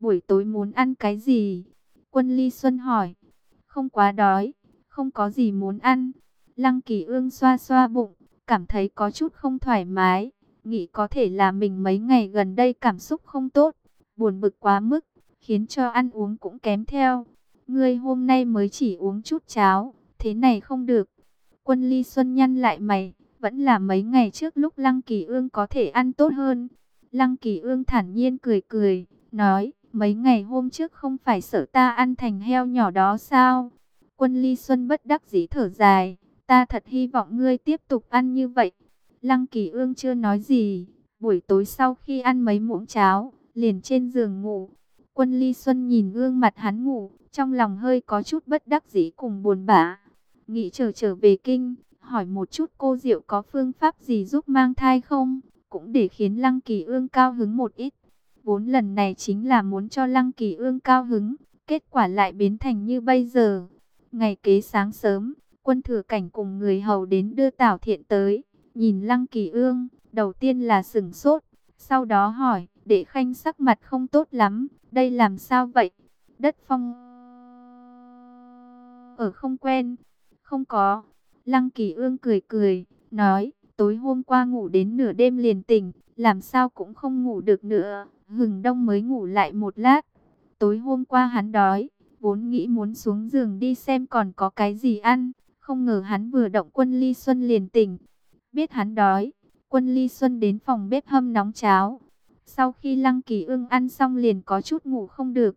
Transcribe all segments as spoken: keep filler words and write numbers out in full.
buổi tối muốn ăn cái gì? Quân Ly Xuân hỏi. Không quá đói, không có gì muốn ăn. Lăng Kỳ Ương xoa xoa bụng, cảm thấy có chút không thoải mái, nghĩ có thể là mình mấy ngày gần đây cảm xúc không tốt, buồn bực quá mức, khiến cho ăn uống cũng kém theo. Ngươi hôm nay mới chỉ uống chút cháo, thế này không được. Quân Ly Xuân nhăn lại mày, vẫn là mấy ngày trước lúc Lăng Kỳ Ương có thể ăn tốt hơn. Lăng Kỳ Ương thản nhiên cười cười, nói, mấy ngày hôm trước không phải sợ ta ăn thành heo nhỏ đó sao? Quân Ly Xuân bất đắc dĩ thở dài, ta thật hy vọng ngươi tiếp tục ăn như vậy. Lăng Kỳ Ương chưa nói gì, buổi tối sau khi ăn mấy muỗng cháo, liền trên giường ngủ. Quân Ly Xuân nhìn gương mặt hắn ngủ, trong lòng hơi có chút bất đắc dĩ cùng buồn bã. Nghĩ trở trở về kinh, hỏi một chút cô Diệu có phương pháp gì giúp mang thai không, cũng để khiến Lăng Kỳ Ương cao hứng một ít. Vốn lần này chính là muốn cho Lăng Kỳ Ương cao hứng, kết quả lại biến thành như bây giờ. Ngày kế sáng sớm, Quân Thừa Cảnh cùng người hầu đến đưa Tảo Thiện tới, nhìn Lăng Kỳ Ương, đầu tiên là sửng sốt, sau đó hỏi, Đệ Khanh sắc mặt không tốt lắm, đây làm sao vậy? Đất phong ở không quen. Không có. Lăng Kỳ Ương cười cười, nói, tối hôm qua ngủ đến nửa đêm liền tỉnh, làm sao cũng không ngủ được nữa, hừng đông mới ngủ lại một lát. Tối hôm qua hắn đói, vốn nghĩ muốn xuống giường đi xem còn có cái gì ăn, không ngờ hắn vừa động Quân Ly Xuân liền tỉnh. Biết hắn đói, Quân Ly Xuân đến phòng bếp hâm nóng cháo. Sau khi Lăng Kỳ Ương ăn xong liền có chút ngủ không được.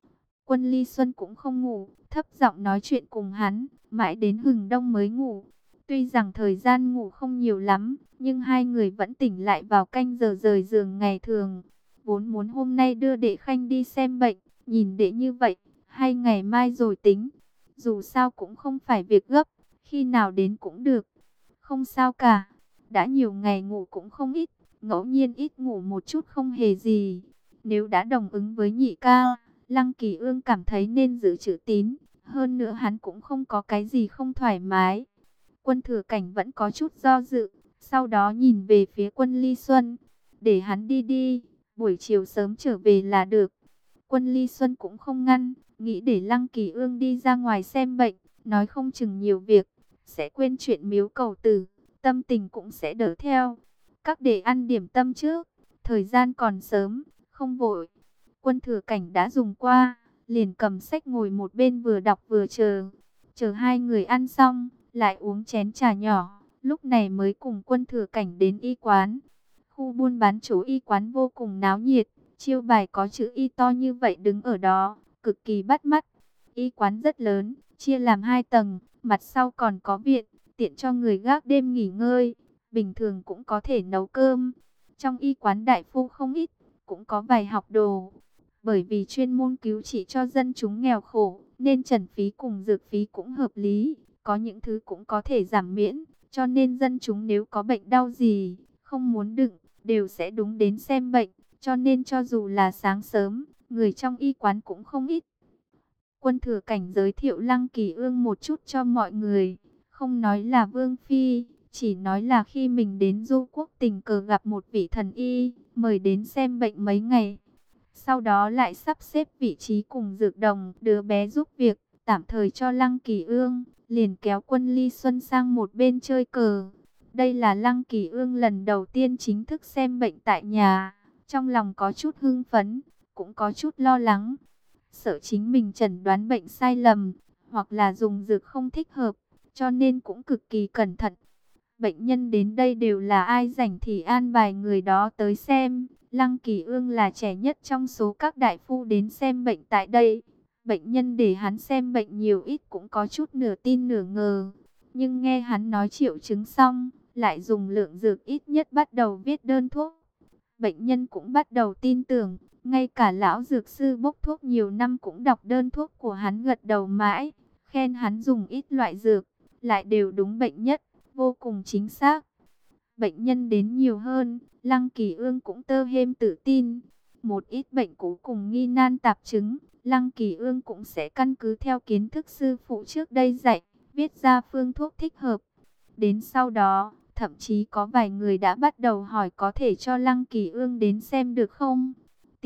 Quân Ly Xuân cũng không ngủ, thấp giọng nói chuyện cùng hắn, mãi đến hừng đông mới ngủ. Tuy rằng thời gian ngủ không nhiều lắm, nhưng hai người vẫn tỉnh lại vào canh giờ rời giường ngày thường. Vốn muốn hôm nay đưa Đệ Khanh đi xem bệnh, nhìn Đệ như vậy, hay ngày mai rồi tính. Dù sao cũng không phải việc gấp, khi nào đến cũng được. Không sao cả, đã nhiều ngày ngủ cũng không ít, ngẫu nhiên ít ngủ một chút không hề gì. Nếu đã đồng ứng với nhị ca, Lăng Kỳ Ương cảm thấy nên giữ chữ tín, hơn nữa hắn cũng không có cái gì không thoải mái. Quân Thừa Cảnh vẫn có chút do dự, sau đó nhìn về phía Quân Ly Xuân, để hắn đi đi, buổi chiều sớm trở về là được. Quân Ly Xuân cũng không ngăn, nghĩ để Lăng Kỳ Ương đi ra ngoài xem bệnh, nói không chừng nhiều việc, sẽ quên chuyện miếu cầu tử, tâm tình cũng sẽ đỡ theo. Các đệ ăn điểm tâm trước, thời gian còn sớm, không vội. Quân Thừa Cảnh đã dùng qua, liền cầm sách ngồi một bên vừa đọc vừa chờ. Chờ hai người ăn xong, lại uống chén trà nhỏ, lúc này mới cùng Quân Thừa Cảnh đến y quán. Khu buôn bán chỗ y quán vô cùng náo nhiệt, chiêu bài có chữ y to như vậy đứng ở đó, cực kỳ bắt mắt. Y quán rất lớn, chia làm hai tầng, mặt sau còn có viện, tiện cho người gác đêm nghỉ ngơi, bình thường cũng có thể nấu cơm. Trong y quán đại phu không ít, cũng có vài học đồ. Bởi vì chuyên môn cứu trị cho dân chúng nghèo khổ, nên trần phí cùng dược phí cũng hợp lý, có những thứ cũng có thể giảm miễn, cho nên dân chúng nếu có bệnh đau gì, không muốn đựng, đều sẽ đúng đến xem bệnh, cho nên cho dù là sáng sớm, người trong y quán cũng không ít. Quân Thừa Cảnh giới thiệu Lăng Kỳ Ương một chút cho mọi người, không nói là Vương Phi, chỉ nói là khi mình đến Du Quốc tình cờ gặp một vị thần y, mời đến xem bệnh mấy ngày. Sau đó lại sắp xếp vị trí cùng Dược Đồng, đứa bé giúp việc, tạm thời cho Lăng Kỳ Ương, liền kéo Quân Ly Xuân sang một bên chơi cờ. Đây là Lăng Kỳ Ương lần đầu tiên chính thức xem bệnh tại nhà, trong lòng có chút hưng phấn, cũng có chút lo lắng. Sợ chính mình chẩn đoán bệnh sai lầm, hoặc là dùng dược không thích hợp, cho nên cũng cực kỳ cẩn thận. Bệnh nhân đến đây đều là ai rảnh thì an bài người đó tới xem. Lăng Kỳ Ương là trẻ nhất trong số các đại phu đến xem bệnh tại đây. Bệnh nhân để hắn xem bệnh nhiều ít cũng có chút nửa tin nửa ngờ. Nhưng nghe hắn nói triệu chứng xong, lại dùng lượng dược ít nhất bắt đầu viết đơn thuốc. Bệnh nhân cũng bắt đầu tin tưởng, ngay cả lão dược sư bốc thuốc nhiều năm cũng đọc đơn thuốc của hắn gật đầu mãi, khen hắn dùng ít loại dược, lại đều đúng bệnh nhất, vô cùng chính xác. Bệnh nhân đến nhiều hơn, Lăng Kỳ Ương cũng tơ hêm tự tin. Một ít bệnh cũ cùng nghi nan tạp chứng, Lăng Kỳ Ương cũng sẽ căn cứ theo kiến thức sư phụ trước đây dạy, viết ra phương thuốc thích hợp. Đến sau đó, thậm chí có vài người đã bắt đầu hỏi có thể cho Lăng Kỳ Ương đến xem được không?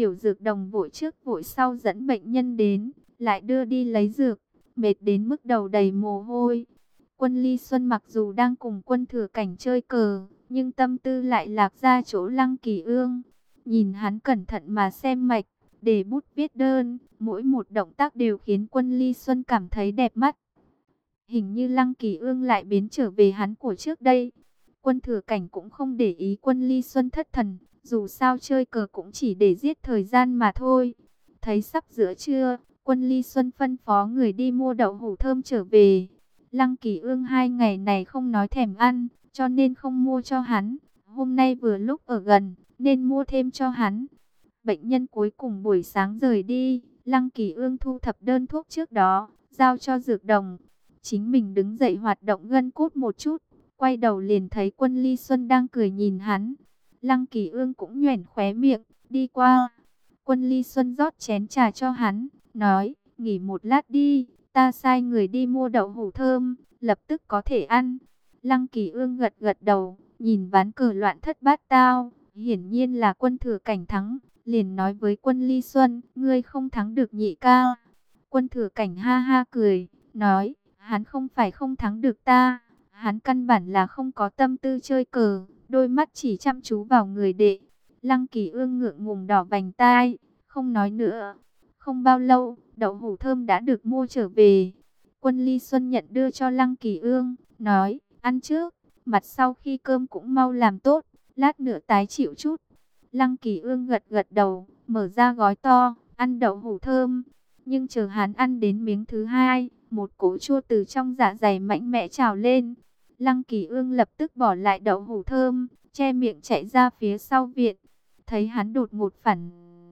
Tiểu Dược Đồng vội trước vội sau dẫn bệnh nhân đến, lại đưa đi lấy dược, mệt đến mức đầu đầy mồ hôi. Quân Ly Xuân mặc dù đang cùng Quân Thừa Cảnh chơi cờ, nhưng tâm tư lại lạc ra chỗ Lăng Kỳ Ương. Nhìn hắn cẩn thận mà xem mạch, để bút viết đơn, mỗi một động tác đều khiến Quân Ly Xuân cảm thấy đẹp mắt. Hình như Lăng Kỳ Ương lại biến trở về hắn của trước đây. Quân Thừa Cảnh cũng không để ý Quân Ly Xuân thất thần, dù sao chơi cờ cũng chỉ để giết thời gian mà thôi. Thấy sắp giữa trưa, Quân Ly Xuân phân phó người đi mua đậu hũ thơm trở về. Lăng Kỳ Ương hai ngày này không nói thèm ăn, cho nên không mua cho hắn. Hôm nay vừa lúc ở gần, nên mua thêm cho hắn. Bệnh nhân cuối cùng buổi sáng rời đi, Lăng Kỳ Ương thu thập đơn thuốc trước đó, giao cho Dược Đồng. Chính mình đứng dậy hoạt động gân cốt một chút, quay đầu liền thấy Quân Ly Xuân đang cười nhìn hắn. Lăng Kỳ Ương cũng nhoẻn khóe miệng, đi qua. Quân Ly Xuân rót chén trà cho hắn, nói, nghỉ một lát đi, ta sai người đi mua đậu hũ thơm, lập tức có thể ăn. Lăng Kỳ Ương gật gật đầu, nhìn ván cờ loạn thất bát tao, hiển nhiên là Quân Thừa Cảnh thắng, liền nói với Quân Ly Xuân, ngươi không thắng được nhị ca. Quân Thừa Cảnh ha ha cười, nói, hắn không phải không thắng được ta, hắn căn bản là không có tâm tư chơi cờ, đôi mắt chỉ chăm chú vào người đệ. Lăng Kỳ Ương ngượng ngùng đỏ vành tai, không nói nữa. Không bao lâu, đậu hũ thơm đã được mua trở về. Quân Ly Xuân nhận đưa cho Lăng Kỳ Ương, nói, ăn trước, mặt sau khi cơm cũng mau làm tốt, lát nữa tái chịu chút. Lăng Kỳ Ương gật gật đầu, mở ra gói to, ăn đậu hũ thơm. Nhưng chờ hắn ăn đến miếng thứ hai, một cỗ chua từ trong dạ dày mạnh mẽ trào lên. Lăng Kỳ Ương lập tức bỏ lại đậu hũ thơm, che miệng chạy ra phía sau viện. Thấy hắn đột ngột phản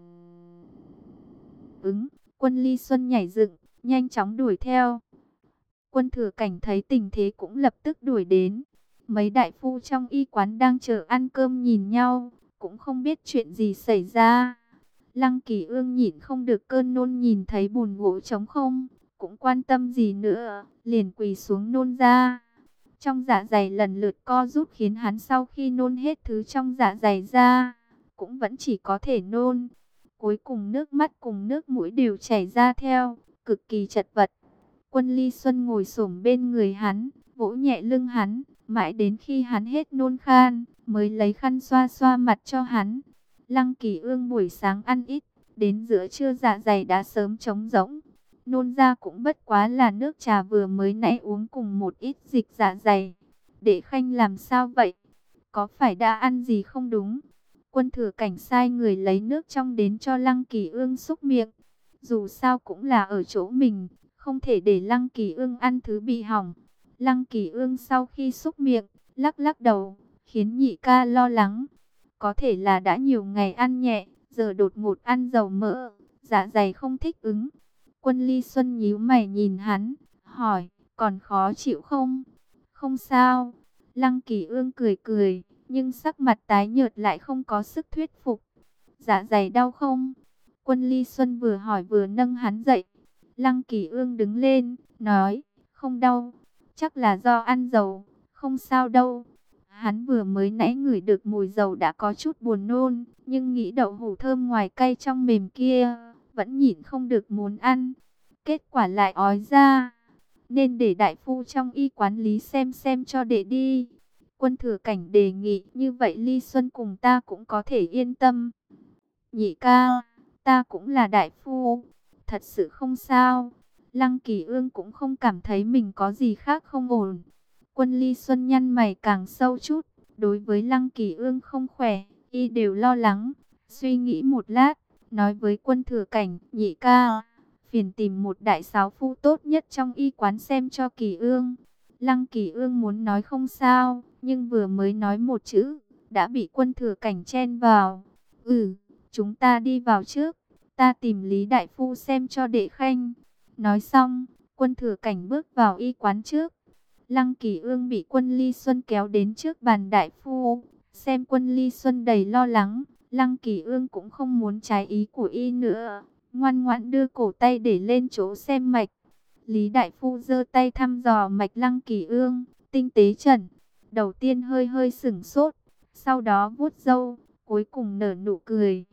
ứng, Quân Ly Xuân nhảy dựng, nhanh chóng đuổi theo. Quân Thừa Cảnh thấy tình thế cũng lập tức đuổi đến. Mấy đại phu trong y quán đang chờ ăn cơm nhìn nhau, cũng không biết chuyện gì xảy ra. Lăng Kỳ Ương nhịn không được cơn nôn, nhìn thấy bùn gỗ trống không, cũng quan tâm gì nữa, liền quỳ xuống nôn ra. Trong dạ dày lần lượt co rút khiến hắn sau khi nôn hết thứ trong dạ dày ra, cũng vẫn chỉ có thể nôn. Cuối cùng nước mắt cùng nước mũi đều chảy ra theo, cực kỳ chật vật. Quân Ly Xuân ngồi xổm bên người hắn, vỗ nhẹ lưng hắn, mãi đến khi hắn hết nôn khan, mới lấy khăn xoa xoa mặt cho hắn. Lăng Kỳ Ương buổi sáng ăn ít, đến giữa trưa dạ dày đã sớm trống rỗng. Nôn ra cũng bất quá là nước trà vừa mới nãy uống cùng một ít dịch dạ dày. Đệ Khanh làm sao vậy? Có phải đã ăn gì không đúng? Quân Thừa Cảnh sai người lấy nước trong đến cho Lăng Kỳ Ương xúc miệng. Dù sao cũng là ở chỗ mình, không thể để Lăng Kỳ Ương ăn thứ bị hỏng. Lăng Kỳ Ương sau khi xúc miệng, lắc lắc đầu, khiến nhị ca lo lắng. Có thể là đã nhiều ngày ăn nhẹ, giờ đột ngột ăn dầu mỡ, dạ dày không thích ứng. Quân Ly Xuân nhíu mày nhìn hắn, hỏi, còn khó chịu không? Không sao. Lăng Kỳ Ương cười cười, nhưng sắc mặt tái nhợt lại không có sức thuyết phục. Dạ dày đau không? Quân Ly Xuân vừa hỏi vừa nâng hắn dậy. Lăng Kỳ Ương đứng lên, nói, không đau, chắc là do ăn dầu, không sao đâu. Hắn vừa mới nãy ngửi được mùi dầu đã có chút buồn nôn, nhưng nghĩ đậu hũ thơm ngoài cay trong mềm kia, vẫn nhịn không được muốn ăn. Kết quả lại ói ra, nên để đại phu trong y quán lý xem xem cho đệ đi. Quân Thừa Cảnh đề nghị, như vậy Ly Xuân cùng ta cũng có thể yên tâm. Nhị ca, ta cũng là đại phu, thật sự không sao. Lăng Kỳ Ương cũng không cảm thấy mình có gì khác không ổn. Quân Ly Xuân nhăn mày càng sâu chút, đối với Lăng Kỳ Ương không khỏe, y đều lo lắng. Suy nghĩ một lát, nói với Quân Thừa Cảnh, nhị ca, phiền tìm một đại sáo phu tốt nhất trong y quán xem cho Kỳ Ương. Lăng Kỳ Ương muốn nói không sao, nhưng vừa mới nói một chữ, đã bị Quân Thừa Cảnh chen vào. Ừ, chúng ta đi vào trước, ta tìm Lý đại phu xem cho Đệ Khanh. Nói xong, Quân Thừa Cảnh bước vào y quán trước. Lăng Kỳ Ương bị Quân Ly Xuân kéo đến trước bàn đại phu, xem Quân Ly Xuân đầy lo lắng, Lăng Kỳ Ương cũng không muốn trái ý của y nữa, ngoan ngoãn đưa cổ tay để lên chỗ xem mạch. Lý đại phu giơ tay thăm dò mạch Lăng Kỳ Ương, tinh tế chẩn. Đầu tiên hơi hơi sửng sốt, sau đó vuốt râu, cuối cùng nở nụ cười.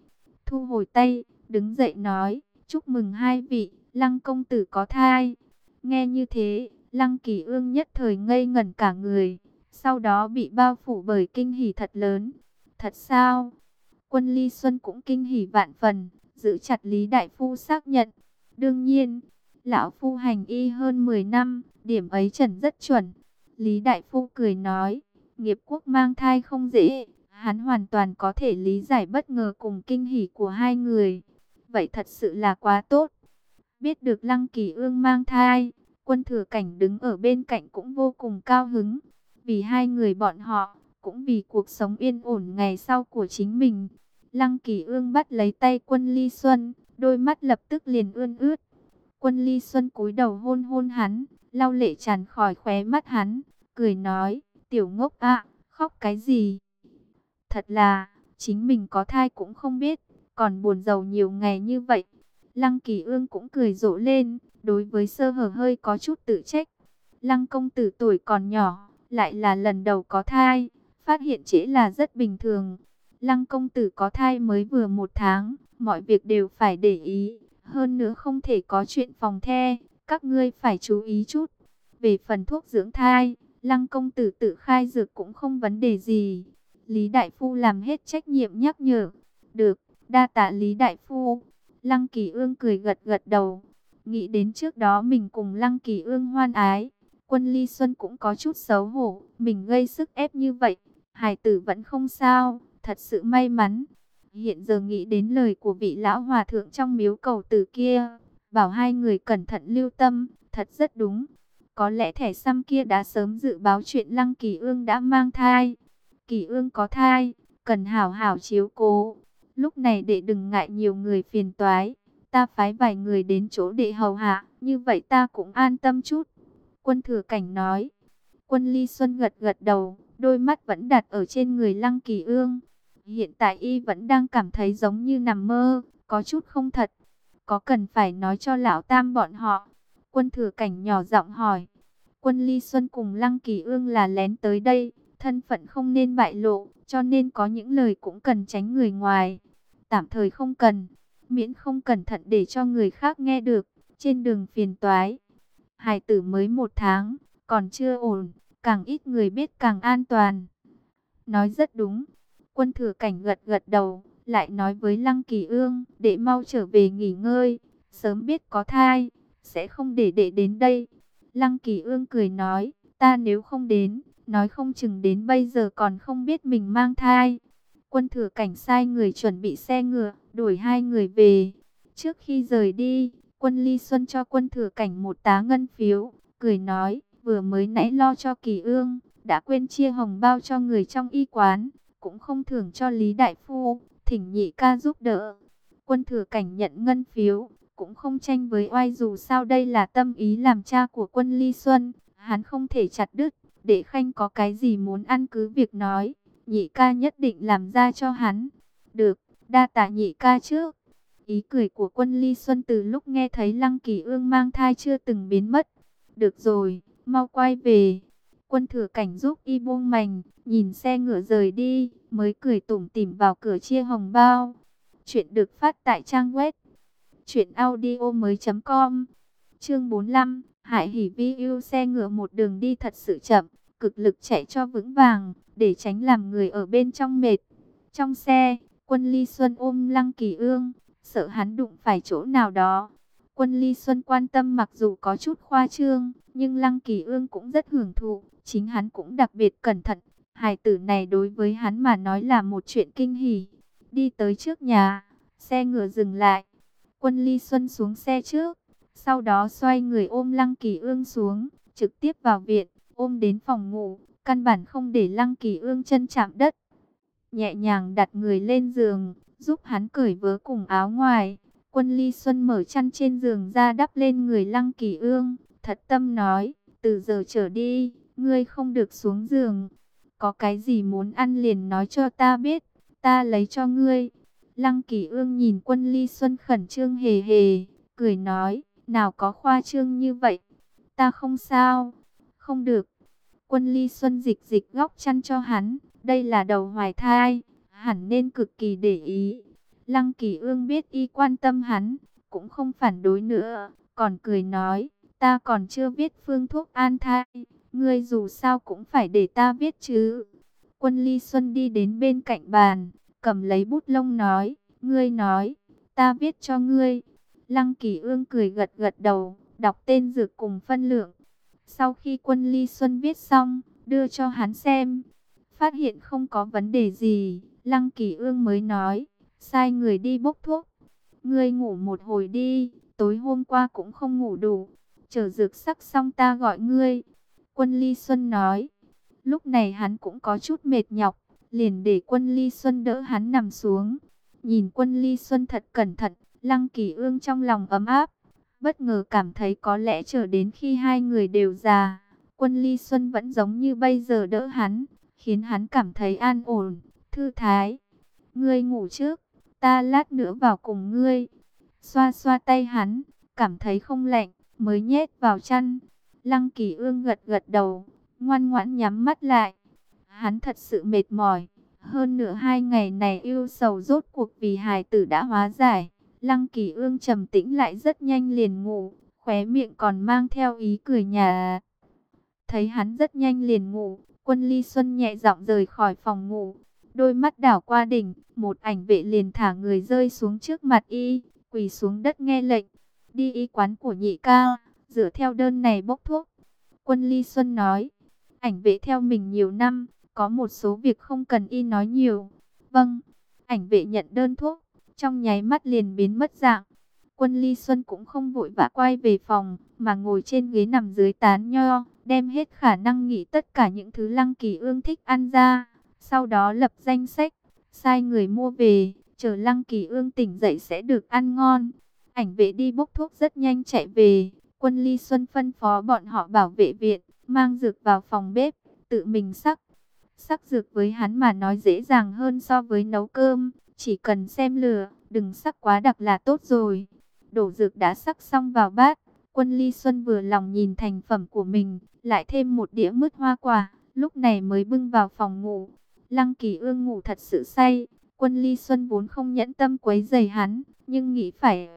thu hồi tay, đứng dậy nói, chúc mừng hai vị, Lăng công tử có thai. Nghe như thế, Lăng Kỳ Ương nhất thời ngây ngẩn cả người, sau đó bị bao phủ bởi kinh hỉ thật lớn. Thật sao? Quân Ly Xuân cũng kinh hỉ vạn phần, giữ chặt Lý Đại Phu xác nhận. Đương nhiên, lão phu hành y hơn mười năm, điểm ấy chuẩn rất chuẩn. Lý Đại Phu cười nói, nghiệp quốc mang thai không dễ, hắn hoàn toàn có thể lý giải bất ngờ cùng kinh hỉ của hai người. Vậy thật sự là quá tốt. Biết được Lăng Kỳ Ương mang thai, Quân Thừa Cảnh đứng ở bên cạnh cũng vô cùng cao hứng. Vì hai người bọn họ, cũng vì cuộc sống yên ổn ngày sau của chính mình. Lăng Kỳ Ương bắt lấy tay Quân Ly Xuân, đôi mắt lập tức liền ươn ướt. Quân Ly Xuân cúi đầu hôn hôn hắn, lau lệ tràn khỏi khóe mắt hắn, cười nói, tiểu ngốc ạ, khóc cái gì? Thật là, chính mình có thai cũng không biết, còn buồn rầu nhiều ngày như vậy. Lăng Kỳ Ương cũng cười rộ lên, đối với sơ hở hơi có chút tự trách. Lăng công tử tuổi còn nhỏ, lại là lần đầu có thai, phát hiện trễ là rất bình thường. Lăng công tử có thai mới vừa một tháng, mọi việc đều phải để ý. Hơn nữa không thể có chuyện phòng the, các ngươi phải chú ý chút. Về phần thuốc dưỡng thai, Lăng công tử tự khai dược cũng không vấn đề gì. Lý Đại Phu làm hết trách nhiệm nhắc nhở. Được, đa tạ Lý Đại Phu. Lăng Kỳ Ương cười gật gật đầu. Nghĩ đến trước đó mình cùng Lăng Kỳ Ương hoan ái, Quân Ly Xuân cũng có chút xấu hổ. Mình gây sức ép như vậy, hài tử vẫn không sao, thật sự may mắn. Hiện giờ nghĩ đến lời của vị lão hòa thượng trong miếu cầu tử kia, bảo hai người cẩn thận lưu tâm, thật rất đúng. Có lẽ thẻ xăm kia đã sớm dự báo chuyện Lăng Kỳ Ương đã mang thai. Kỳ Ương có thai, cần hảo hảo chiếu cố. Lúc này đệ đừng ngại nhiều người phiền toái, ta phái vài người đến chỗ đệ hầu hạ, như vậy ta cũng an tâm chút. Quân Thừa Cảnh nói. Quân Ly Xuân gật gật đầu, đôi mắt vẫn đặt ở trên người Lăng Kỳ Ương. Hiện tại y vẫn đang cảm thấy giống như nằm mơ, có chút không thật. Có cần phải nói cho lão tam bọn họ? Quân Thừa Cảnh nhỏ giọng hỏi. Quân Ly Xuân cùng Lăng Kỳ Ương là lén tới đây, thân phận không nên bại lộ, cho nên có những lời cũng cần tránh người ngoài. Tạm thời không cần, miễn không cẩn thận để cho người khác nghe được, trên đường phiền toái. Hài tử mới một tháng, còn chưa ổn, càng ít người biết càng an toàn. Nói rất đúng. Quân Thừa Cảnh gật gật đầu, lại nói với Lăng Kỳ Ương, để mau trở về nghỉ ngơi, sớm biết có thai, sẽ không để đệ đến đây. Lăng Kỳ Ương cười nói, ta nếu không đến, nói không chừng đến bây giờ còn không biết mình mang thai. Quân Thừa Cảnh sai người chuẩn bị xe ngựa, đuổi hai người về. Trước khi rời đi, Quân Ly Xuân cho Quân Thừa Cảnh một tá ngân phiếu, cười nói, vừa mới nãy lo cho Kỳ Ương, đã quên chia hồng bao cho người trong y quán, cũng không thưởng cho Lý Đại Phu, thỉnh nhị ca giúp đỡ. Quân Thừa Cảnh nhận ngân phiếu, cũng không tranh với oai, dù sao đây là tâm ý làm cha của Quân Ly Xuân, hắn không thể chặt đứt. Để Khanh có cái gì muốn ăn cứ việc nói, nhị ca nhất định làm ra cho hắn. Được, đa tạ nhị ca trước. Ý cười của Quân Ly Xuân từ lúc nghe thấy Lăng Kỳ Ương mang thai chưa từng biến mất. Được rồi, mau quay về. Quân Thừa Cảnh giúp y buông mành, nhìn xe ngựa rời đi, mới cười tủm tỉm vào cửa chia hồng bao. Chuyện được phát tại trang web truyện audio mới chấm com. Chương bốn mươi lăm, Hải Hỉ Vi yêu xe ngựa một đường đi thật sự chậm, cực lực chạy cho vững vàng, để tránh làm người ở bên trong mệt. Trong xe, Quân Ly Xuân ôm Lăng Kỳ Ương, sợ hắn đụng phải chỗ nào đó. Quân Ly Xuân quan tâm mặc dù có chút khoa trương, nhưng Lăng Kỳ Ương cũng rất hưởng thụ, chính hắn cũng đặc biệt cẩn thận. Hài tử này đối với hắn mà nói là một chuyện kinh hỉ. Đi tới trước nhà, xe ngựa dừng lại. Quân Ly Xuân xuống xe trước, sau đó xoay người ôm Lăng Kỳ Ương xuống, trực tiếp vào viện, ôm đến phòng ngủ, căn bản không để Lăng Kỳ Ương chân chạm đất. Nhẹ nhàng đặt người lên giường, giúp hắn cởi vớ cùng áo ngoài. Quân Ly Xuân mở chăn trên giường ra đắp lên người Lăng Kỳ Ương, thật tâm nói, từ giờ trở đi, ngươi không được xuống giường. Có cái gì muốn ăn liền nói cho ta biết, ta lấy cho ngươi. Lăng Kỳ Ương nhìn Quân Ly Xuân khẩn trương hề hề, cười nói, nào có khoa trương như vậy, ta không sao. Không được. Quân Ly Xuân dịch dịch góc chăn cho hắn, đây là đầu hoài thai, hẳn nên cực kỳ để ý. Lăng Kỳ Ương biết y quan tâm hắn, cũng không phản đối nữa, còn cười nói, ta còn chưa viết phương thuốc an thai, ngươi dù sao cũng phải để ta viết chứ. Quân Ly Xuân đi đến bên cạnh bàn, cầm lấy bút lông nói, ngươi nói, ta viết cho ngươi. Lăng Kỳ Ương cười gật gật đầu, đọc tên dược cùng phân lượng. Sau khi Quân Ly Xuân viết xong, đưa cho hắn xem, phát hiện không có vấn đề gì, Lăng Kỳ Ương mới nói, sai người đi bốc thuốc. Ngươi ngủ một hồi đi, tối hôm qua cũng không ngủ đủ, chờ dược sắc xong ta gọi ngươi. Quân Ly Xuân nói, lúc này hắn cũng có chút mệt nhọc, liền để Quân Ly Xuân đỡ hắn nằm xuống. Nhìn Quân Ly Xuân thật cẩn thận, Lăng Kỳ Ương trong lòng ấm áp, bất ngờ cảm thấy có lẽ chờ đến khi hai người đều già, Quân Ly Xuân vẫn giống như bây giờ đỡ hắn, khiến hắn cảm thấy an ổn, thư thái. Ngươi ngủ trước, ta lát nữa vào cùng ngươi. Xoa xoa tay hắn, cảm thấy không lạnh, mới nhét vào chăn. Lăng Kỳ Ương gật gật đầu, ngoan ngoãn nhắm mắt lại. Hắn thật sự mệt mỏi. Hơn nữa hai ngày này ưu sầu rốt cuộc vì hài tử đã hóa giải. Lăng Kỳ Ương trầm tĩnh lại rất nhanh liền ngủ, khóe miệng còn mang theo ý cười nhà. Thấy hắn rất nhanh liền ngủ, Quân Ly Xuân nhẹ giọng rời khỏi phòng ngủ. Đôi mắt đảo qua đỉnh, một ảnh vệ liền thả người rơi xuống trước mặt y, quỳ xuống đất nghe lệnh. Đi y quán của nhị ca, dựa theo đơn này bốc thuốc. Quân Ly Xuân nói, ảnh vệ theo mình nhiều năm, có một số việc không cần y nói nhiều. Vâng, ảnh vệ nhận đơn thuốc, trong nháy mắt liền biến mất dạng. Quân Ly Xuân cũng không vội vã quay về phòng, mà ngồi trên ghế nằm dưới tán nho, đem hết khả năng nghĩ tất cả những thứ Lăng Kỳ Ương thích ăn ra. Sau đó lập danh sách, sai người mua về, chờ Lăng Kỳ Ương tỉnh dậy sẽ được ăn ngon. Ảnh vệ đi bốc thuốc rất nhanh chạy về, Quân Ly Xuân phân phó bọn họ bảo vệ viện, mang dược vào phòng bếp, tự mình sắc. Sắc dược với hắn mà nói dễ dàng hơn so với nấu cơm, chỉ cần xem lửa, đừng sắc quá đặc là tốt rồi. Đổ dược đã sắc xong vào bát, Quân Ly Xuân vừa lòng nhìn thành phẩm của mình, lại thêm một đĩa mứt hoa quả, lúc này mới bưng vào phòng ngủ. Lăng Kỳ Ương ngủ thật sự say, Quân Ly Xuân vốn không nhẫn tâm quấy rầy hắn, nhưng nghĩ phải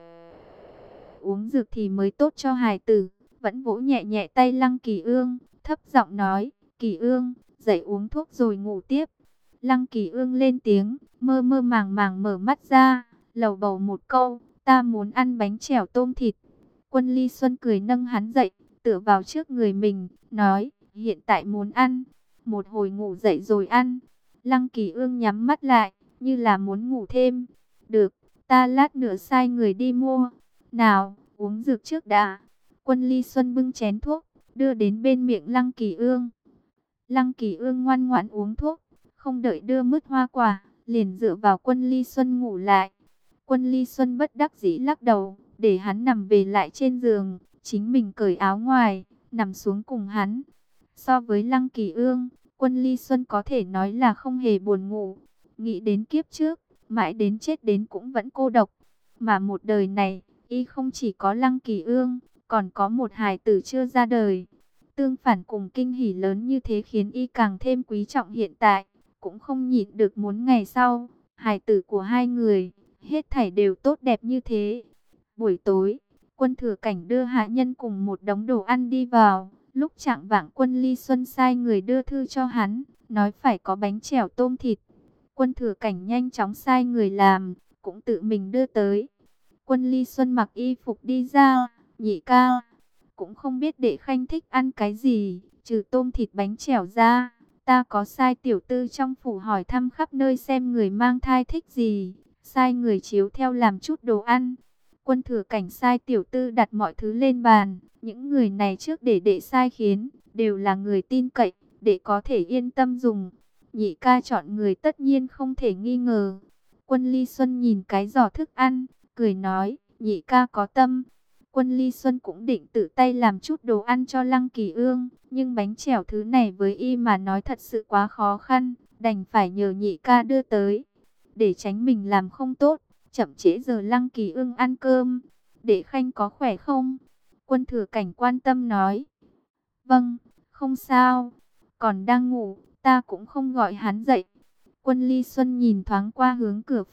uống dược thì mới tốt cho hài tử, vẫn vỗ nhẹ nhẹ tay Lăng Kỳ Ương, thấp giọng nói, Kỳ Ương, dậy uống thuốc rồi ngủ tiếp. Lăng Kỳ Ương lên tiếng, mơ mơ màng màng mở mắt ra, lầu bầu một câu, ta muốn ăn bánh chèo tôm thịt. Quân Ly Xuân cười nâng hắn dậy, tựa vào trước người mình, nói, hiện tại muốn ăn, một hồi ngủ dậy rồi ăn. Lăng Kỳ Ương nhắm mắt lại, như là muốn ngủ thêm. Được, ta lát nữa sai người đi mua. Nào, uống dược trước đã. Quân Ly Xuân bưng chén thuốc, đưa đến bên miệng Lăng Kỳ Ương. Lăng Kỳ Ương ngoan ngoãn uống thuốc, không đợi đưa mứt hoa quả, liền dựa vào Quân Ly Xuân ngủ lại. Quân Ly Xuân bất đắc dĩ lắc đầu, để hắn nằm về lại trên giường, chính mình cởi áo ngoài, nằm xuống cùng hắn. So với Lăng Kỳ Ương, Quân Ly Xuân có thể nói là không hề buồn ngủ. Nghĩ đến kiếp trước, mãi đến chết đến cũng vẫn cô độc. Mà một đời này, y không chỉ có Lăng Kỳ Ương, còn có một hài tử chưa ra đời. Tương phản cùng kinh hỉ lớn như thế khiến y càng thêm quý trọng hiện tại, cũng không nhịn được muốn ngày sau, hài tử của hai người, hết thảy đều tốt đẹp như thế. Buổi tối, Quân Thừa Cảnh đưa hạ nhân cùng một đống đồ ăn đi vào. Lúc chạng vạng Quân Ly Xuân sai người đưa thư cho hắn, nói phải có bánh chèo tôm thịt. Quân Thừa Cảnh nhanh chóng sai người làm, cũng tự mình đưa tới. Quân Ly Xuân mặc y phục đi ra, nhị ca, cũng không biết đệ khanh thích ăn cái gì, trừ tôm thịt bánh chèo ra. Ta có sai tiểu tư trong phủ hỏi thăm khắp nơi xem người mang thai thích gì, sai người chiếu theo làm chút đồ ăn. Quân Thừa Cảnh sai tiểu tư đặt mọi thứ lên bàn, những người này trước để đệ sai khiến, đều là người tin cậy, để có thể yên tâm dùng. Nhị ca chọn người tất nhiên không thể nghi ngờ. Quân Ly Xuân nhìn cái giỏ thức ăn, cười nói, nhị ca có tâm. Quân Ly Xuân cũng định tự tay làm chút đồ ăn cho Lăng Kỳ Ương, nhưng bánh chèo thứ này với y mà nói thật sự quá khó khăn, đành phải nhờ nhị ca đưa tới. Để tránh mình làm không tốt, chậm trễ giờ Lăng Kỳ Ương ăn cơm. Đệ khanh có khỏe không? Quân Thừa Cảnh quan tâm nói. Vâng, không sao. Còn đang ngủ, ta cũng không gọi hắn dậy. Quân Ly Xuân nhìn thoáng qua hướng cửa phòng,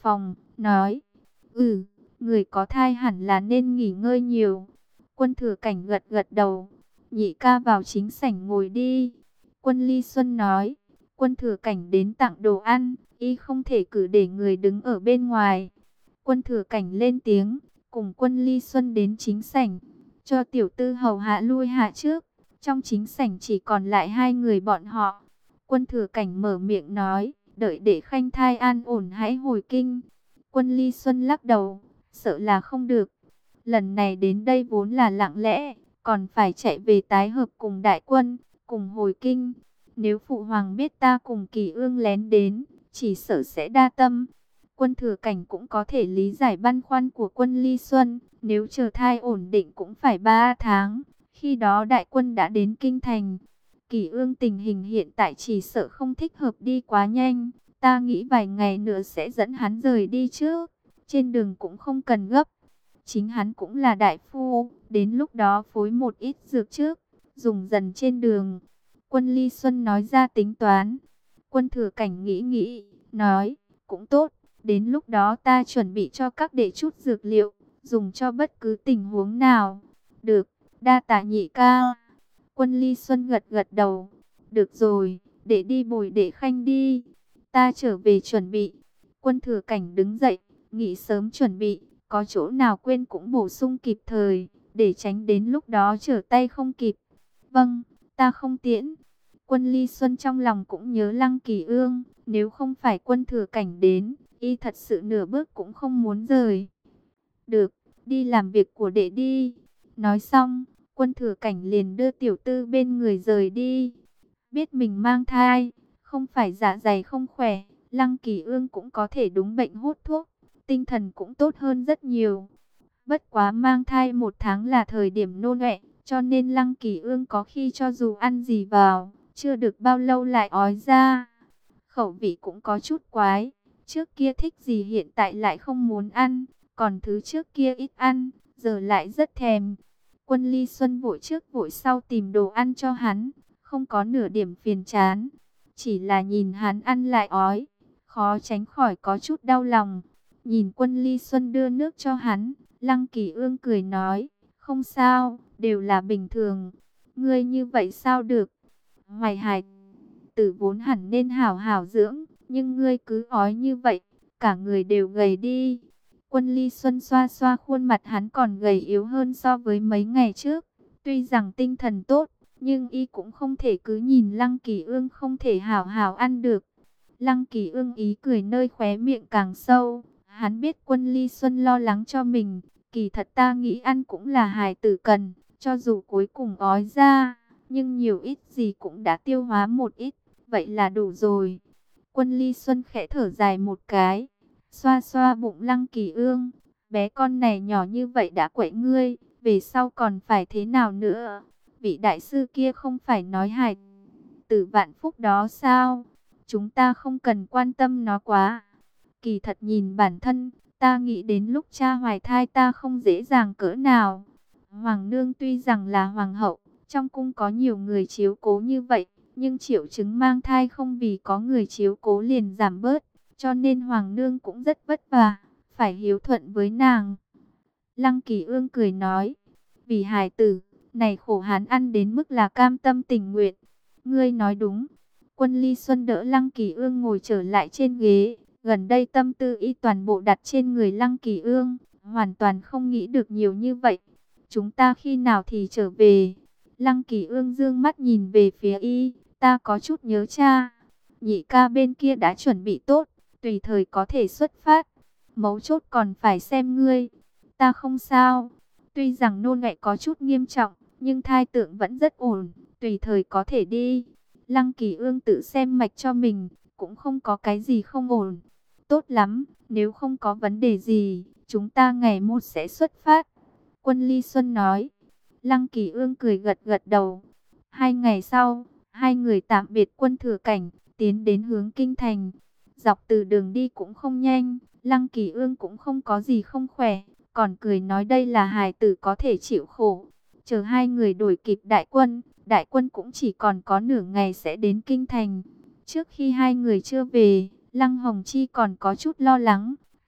nói, ừ, người có thai hẳn là nên nghỉ ngơi nhiều. Quân Thừa Cảnh gật gật đầu, nhị ca vào chính sảnh ngồi đi. Quân Ly Xuân nói, Quân Thừa Cảnh đến tặng đồ ăn, y không thể cử để người đứng ở bên ngoài. Quân Thừa Cảnh lên tiếng, cùng Quân Ly Xuân đến chính sảnh, cho tiểu tư hầu hạ lui hạ trước. Trong chính sảnh chỉ còn lại hai người bọn họ. Quân Thừa Cảnh mở miệng nói, đợi để khanh thai an ổn hãy hồi kinh. Quân Ly Xuân lắc đầu, sợ là không được. Lần này đến đây vốn là lặng lẽ, còn phải chạy về tái hợp cùng đại quân, cùng hồi kinh. Nếu phụ hoàng biết ta cùng Kỳ Ương lén đến, chỉ sợ sẽ đa tâm. Quân Thừa Cảnh cũng có thể lý giải băn khoăn của Quân Ly Xuân, nếu chờ thai ổn định cũng phải ba tháng, khi đó đại quân đã đến kinh thành. Kỳ Ương tình hình hiện tại chỉ sợ không thích hợp đi quá nhanh, ta nghĩ vài ngày nữa sẽ dẫn hắn rời đi trước, trên đường cũng không cần gấp. Chính hắn cũng là đại phu, đến lúc đó phối một ít dược trước, dùng dần trên đường. Quân Ly Xuân nói ra tính toán. Quân Thừa Cảnh nghĩ nghĩ, nói, cũng tốt, đến lúc đó ta chuẩn bị cho các đệ chút dược liệu, dùng cho bất cứ tình huống nào. Được, đa tạ nhị ca. Quân Ly Xuân gật gật đầu. Được rồi, để đi bồi để khanh đi. Ta trở về chuẩn bị. Quân Thừa Cảnh đứng dậy, nghĩ sớm chuẩn bị, có chỗ nào quên cũng bổ sung kịp thời, để tránh đến lúc đó trở tay không kịp. Vâng, ta không tiễn. Quân Ly Xuân trong lòng cũng nhớ Lăng Kỳ Ương, nếu không phải Quân Thừa Cảnh đến, y thật sự nửa bước cũng không muốn rời. Được, đi làm việc của đệ đi. Nói xong, Quân Thừa Cảnh liền đưa tiểu tư bên người rời đi. Biết mình mang thai, không phải dạ dày không khỏe, Lăng Kỳ Ương cũng có thể đúng bệnh hút thuốc, tinh thần cũng tốt hơn rất nhiều. Bất quá mang thai một tháng là thời điểm nôn ọe, cho nên Lăng Kỳ Ương có khi cho dù ăn gì vào, chưa được bao lâu lại ói ra. Khẩu vị cũng có chút quái, trước kia thích gì hiện tại lại không muốn ăn, còn thứ trước kia ít ăn, giờ lại rất thèm. Quân Ly Xuân vội trước vội sau tìm đồ ăn cho hắn, không có nửa điểm phiền chán, chỉ là nhìn hắn ăn lại ói, khó tránh khỏi có chút đau lòng. Nhìn Quân Ly Xuân đưa nước cho hắn, Lăng Kỳ Ương cười nói, không sao, đều là bình thường. Ngươi như vậy sao được? Hoài hài tử vốn hẳn nên hảo hảo dưỡng, nhưng ngươi cứ ói như vậy, cả người đều gầy đi. Quân Ly Xuân xoa xoa khuôn mặt, hắn còn gầy yếu hơn so với mấy ngày trước. Tuy rằng tinh thần tốt, nhưng y cũng không thể cứ nhìn Lăng Kỳ Ương không thể hảo hảo ăn được. Lăng Kỳ Ương ý cười nơi khóe miệng càng sâu. Hắn biết Quân Ly Xuân lo lắng cho mình, kỳ thật ta nghĩ ăn cũng là hài tử cần, cho dù cuối cùng ói ra, nhưng nhiều ít gì cũng đã tiêu hóa một ít, vậy là đủ rồi. Quân Ly Xuân khẽ thở dài một cái, xoa xoa bụng Lăng Kỳ Ương, bé con này nhỏ như vậy đã quậy ngươi, về sau còn phải thế nào nữa? Vị đại sư kia không phải nói hài tử vạn phúc đó sao? Chúng ta không cần quan tâm nó quá. Kỳ thật nhìn bản thân, ta nghĩ đến lúc cha hoài thai ta không dễ dàng cỡ nào. Hoàng nương tuy rằng là hoàng hậu, trong cung có nhiều người chiếu cố như vậy, nhưng triệu chứng mang thai không vì có người chiếu cố liền giảm bớt, cho nên hoàng nương cũng rất vất vả, phải hiếu thuận với nàng. Lăng Kỳ Ương cười nói, vì hài tử, này khổ hắn ăn đến mức là cam tâm tình nguyện. Ngươi nói đúng. Quân Ly Xuân đỡ Lăng Kỳ Ương ngồi trở lại trên ghế. Gần đây tâm tư y toàn bộ đặt trên người Lăng Kỳ Ương, hoàn toàn không nghĩ được nhiều như vậy. Chúng ta khi nào thì trở về? Lăng Kỳ Ương dương mắt nhìn về phía y, ta có chút nhớ cha. Nhị ca bên kia đã chuẩn bị tốt, tùy thời có thể xuất phát. Mấu chốt còn phải xem ngươi. Ta không sao. Tuy rằng nôn ọe có chút nghiêm trọng, nhưng thai tượng vẫn rất ổn, tùy thời có thể đi. Lăng Kỳ Ương tự xem mạch cho mình, cũng không có cái gì không ổn. Tốt lắm, nếu không có vấn đề gì, chúng ta ngày một sẽ xuất phát. Quân Ly Xuân nói. Lăng Kỳ Ương cười gật gật đầu. Hai ngày sau, hai người tạm biệt Quân Thừa Cảnh, tiến đến hướng kinh thành. Dọc từ đường đi cũng không nhanh, Lăng Kỳ Ương cũng không có gì không khỏe, còn cười nói đây là hài tử có thể chịu khổ. Chờ hai người đuổi kịp đại quân, đại quân cũng chỉ còn có nửa ngày sẽ đến kinh thành. Trước khi hai người chưa về, Lăng Hồng Chi còn có chút lo lắng,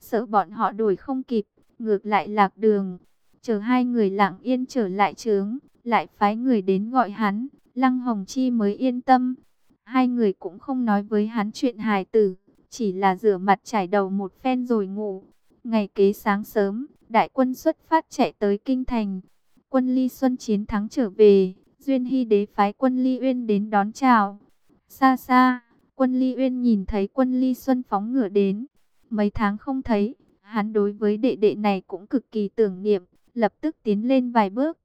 sợ bọn họ đuổi không kịp, ngược lại lạc đường. Chờ hai người lặng yên trở lại trướng, lại phái người đến gọi hắn, Lăng Hồng Chi mới yên tâm. Hai người cũng không nói với hắn chuyện hài tử, chỉ là rửa mặt trải đầu một phen rồi ngủ. Ngày kế sáng sớm, đại quân xuất phát chạy tới kinh thành. Quân Ly Xuân chiến thắng trở về, Duyên Hy đế phái quân Ly Uyên đến đón chào. Xa xa, quân Ly Uyên nhìn thấy quân Ly Xuân phóng ngựa đến. Mấy tháng không thấy, hắn đối với đệ đệ này cũng cực kỳ tưởng niệm, lập tức tiến lên vài bước.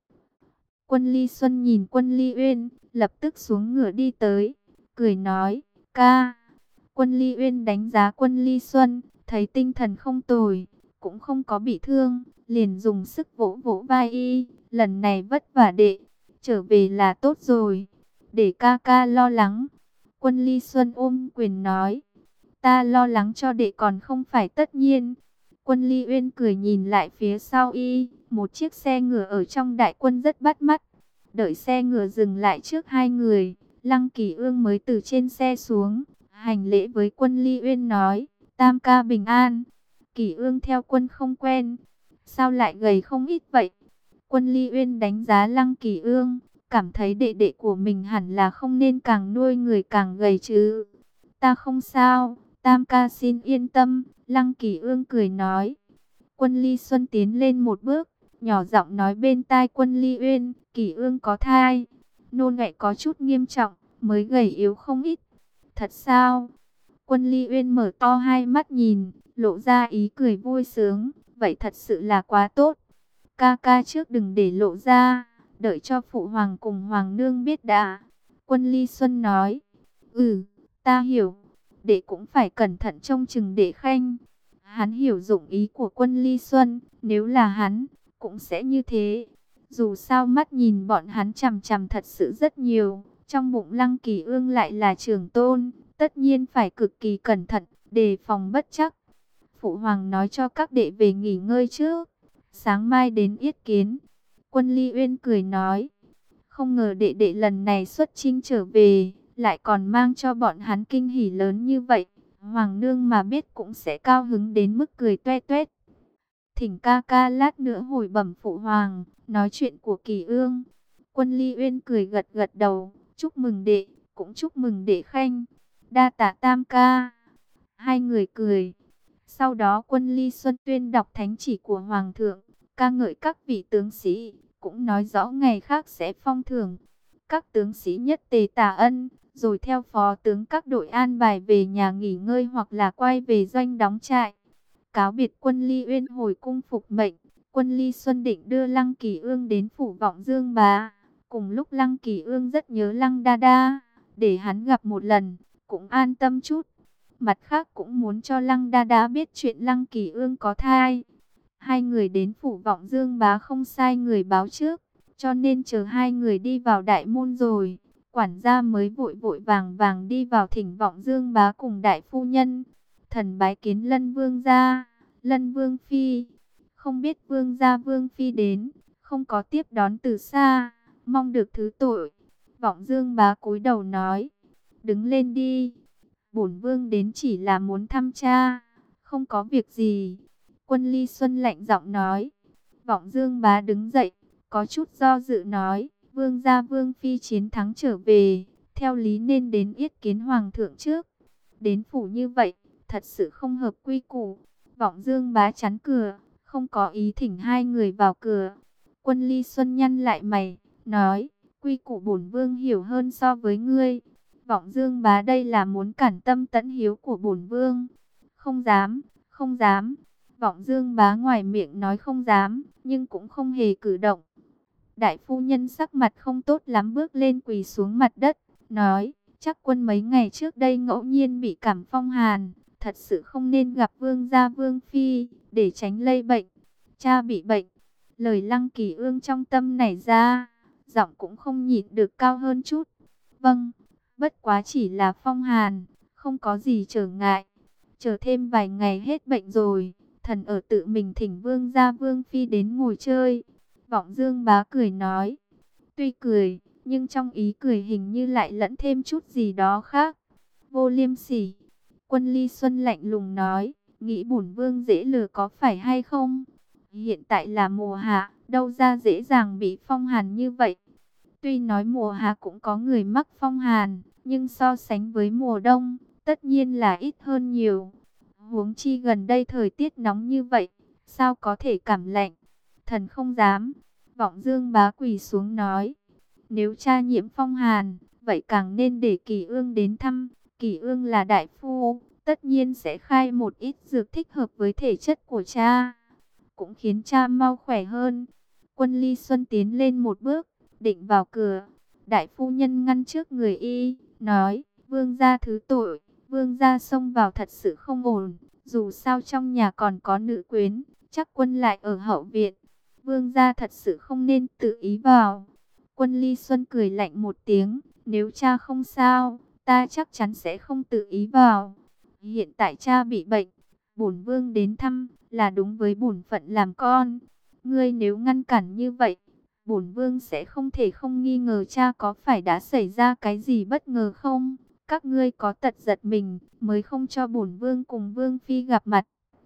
Quân Ly Xuân nhìn quân Ly Uyên, lập tức xuống ngựa đi tới, cười nói, ca. Quân Ly Uyên đánh giá quân Ly Xuân, thấy tinh thần không tồi, cũng không có bị thương, liền dùng sức vỗ vỗ vai y, lần này vất vả đệ, trở về là tốt rồi, để ca ca lo lắng. Quân Ly Xuân ôm quyền nói, ta lo lắng cho đệ còn không phải tất nhiên. Quân Ly Uyên cười nhìn lại phía sau y, một chiếc xe ngựa ở trong đại quân rất bắt mắt. Đợi xe ngựa dừng lại trước hai người, Lăng Kỳ Ương mới từ trên xe xuống, hành lễ với quân Ly Uyên nói, tam ca bình an. Kỳ Ương theo quân không quen, sao lại gầy không ít vậy? Quân Ly Uyên đánh giá Lăng Kỳ Ương, cảm thấy đệ đệ của mình hẳn là không nên càng nuôi người càng gầy chứ. Ta không sao, tam ca xin yên tâm, Lăng Kỳ Ương cười nói. Quân Ly Xuân tiến lên một bước, nhỏ giọng nói bên tai quân Ly Uyên, Kỳ Ương có thai, nôn ọe có chút nghiêm trọng, mới gầy yếu không ít. Thật sao? Quân Ly Uyên mở to hai mắt nhìn, lộ ra ý cười vui sướng, vậy thật sự là quá tốt. Ca ca trước đừng để lộ ra, đợi cho phụ hoàng cùng hoàng nương biết đã. Quân Ly Xuân nói, ừ, ta hiểu, đệ cũng phải cẩn thận trông chừng đệ Khanh. Hắn hiểu dụng ý của quân Ly Xuân, nếu là hắn, cũng sẽ như thế. Dù sao mắt nhìn bọn hắn chằm chằm thật sự rất nhiều, trong bụng Lăng Kỳ Ương lại là trưởng tôn, tất nhiên phải cực kỳ cẩn thận, đề phòng bất trắc. Phụ hoàng nói cho các đệ về nghỉ ngơi trước, sáng mai đến yết kiến. Quân Ly Uyên cười nói, không ngờ đệ đệ lần này xuất chinh trở về, lại còn mang cho bọn hắn kinh hỉ lớn như vậy. Hoàng nương mà biết cũng sẽ cao hứng đến mức cười toe toét. Thỉnh ca ca lát nữa hồi bẩm phụ hoàng, nói chuyện của Kỳ Ương. Quân Ly Uyên cười gật gật đầu, chúc mừng đệ, cũng chúc mừng đệ Khanh. Đa tạ tam ca. Hai người cười. Sau đó quân Ly Xuân tuyên đọc thánh chỉ của hoàng thượng, ca ngợi các vị tướng sĩ, cũng nói rõ ngày khác sẽ phong thưởng. Các tướng sĩ nhất tề tạ ân, rồi theo phó tướng các đội an bài về nhà nghỉ ngơi hoặc là quay về doanh đóng trại. Cáo biệt quân Ly Uyên hồi cung phục mệnh, quân Ly Xuân định đưa Lăng Kỳ Ương đến phủ Vọng Dương Bá. Cùng lúc Lăng Kỳ Ương rất nhớ Lăng Đa Đa, để hắn gặp một lần, cũng an tâm chút. Mặt khác cũng muốn cho Lăng Đa Đa biết chuyện Lăng Kỳ Ương có thai. Hai người đến phủ Vọng Dương Bá không sai người báo trước, cho nên chờ hai người đi vào đại môn rồi, quản gia mới vội vội vàng vàng đi vào thỉnh Vọng Dương Bá cùng đại phu nhân. Thần bái kiến Lân Vương gia, Lân Vương phi. Không biết Vương gia Vương phi đến, không có tiếp đón từ xa, mong được thứ tội. Vọng Dương Bá cúi đầu nói, đứng lên đi. Bổn vương đến chỉ là muốn thăm cha, không có việc gì. Quân Ly Xuân lạnh giọng nói. Vọng Dương Bá đứng dậy, có chút do dự nói, vương gia Vương phi chiến thắng trở về, theo lý nên đến yết kiến hoàng thượng trước. Đến phủ như vậy, thật sự không hợp quy củ. Vọng Dương Bá chắn cửa, không có ý thỉnh hai người vào cửa. Quân Ly Xuân nhăn lại mày, nói, quy củ bổn vương hiểu hơn so với ngươi. Vọng Dương Bá đây là muốn cản tâm tẫn hiếu của bổn vương. Không dám, không dám. Vọng Dương Bá ngoài miệng nói không dám, nhưng cũng không hề cử động. Đại phu nhân sắc mặt không tốt lắm bước lên quỳ xuống mặt đất, nói, chắc quân mấy ngày trước đây ngẫu nhiên bị cảm phong hàn, thật sự không nên gặp vương gia Vương phi, để tránh lây bệnh. Cha bị bệnh, lời Lăng Kỳ Ương trong tâm nảy ra, giọng cũng không nhịn được cao hơn chút. Vâng, bất quá chỉ là phong hàn, không có gì trở ngại. Chờ thêm vài ngày hết bệnh rồi, thần ở tự mình thỉnh vương gia Vương phi đến ngồi chơi. Vọng Dương Bá cười nói. Tuy cười, nhưng trong ý cười hình như lại lẫn thêm chút gì đó khác. Vô liêm sỉ. Quân Ly Xuân lạnh lùng nói. nghĩ bổn vương dễ lừa có phải hay không? Hiện tại là mùa hạ, đâu ra dễ dàng bị phong hàn như vậy. Tuy nói mùa hạ cũng có người mắc phong hàn, nhưng so sánh với mùa đông, tất nhiên là ít hơn nhiều. Huống chi gần đây thời tiết nóng như vậy, sao có thể cảm lạnh? Thần không dám. Vọng Dương bá quỳ xuống nói, nếu cha nhiễm phong hàn, vậy càng nên để Kỳ Ương đến thăm. Kỳ Ương là đại phu, tất nhiên sẽ khai một ít dược thích hợp với thể chất của cha, cũng khiến cha mau khỏe hơn. Quân Ly Xuân tiến lên một bước, định vào cửa. Đại phu nhân ngăn trước người y, nói, vương gia thứ tội, vương gia xông vào thật sự không ổn. Dù sao trong nhà còn có nữ quyến, chắc quân lại ở hậu viện. Vương gia thật sự không nên tự ý vào. Quân Ly Xuân cười lạnh một tiếng, nếu cha không sao, ta chắc chắn sẽ không tự ý vào. Hiện tại cha bị bệnh, bổn vương đến thăm là đúng với bổn phận làm con. Ngươi nếu ngăn cản như vậy, bổn vương sẽ không thể không nghi ngờ cha có phải đã xảy ra cái gì bất ngờ không? Các ngươi có tật giật mình, mới không cho bổn vương cùng vương phi gặp mặt.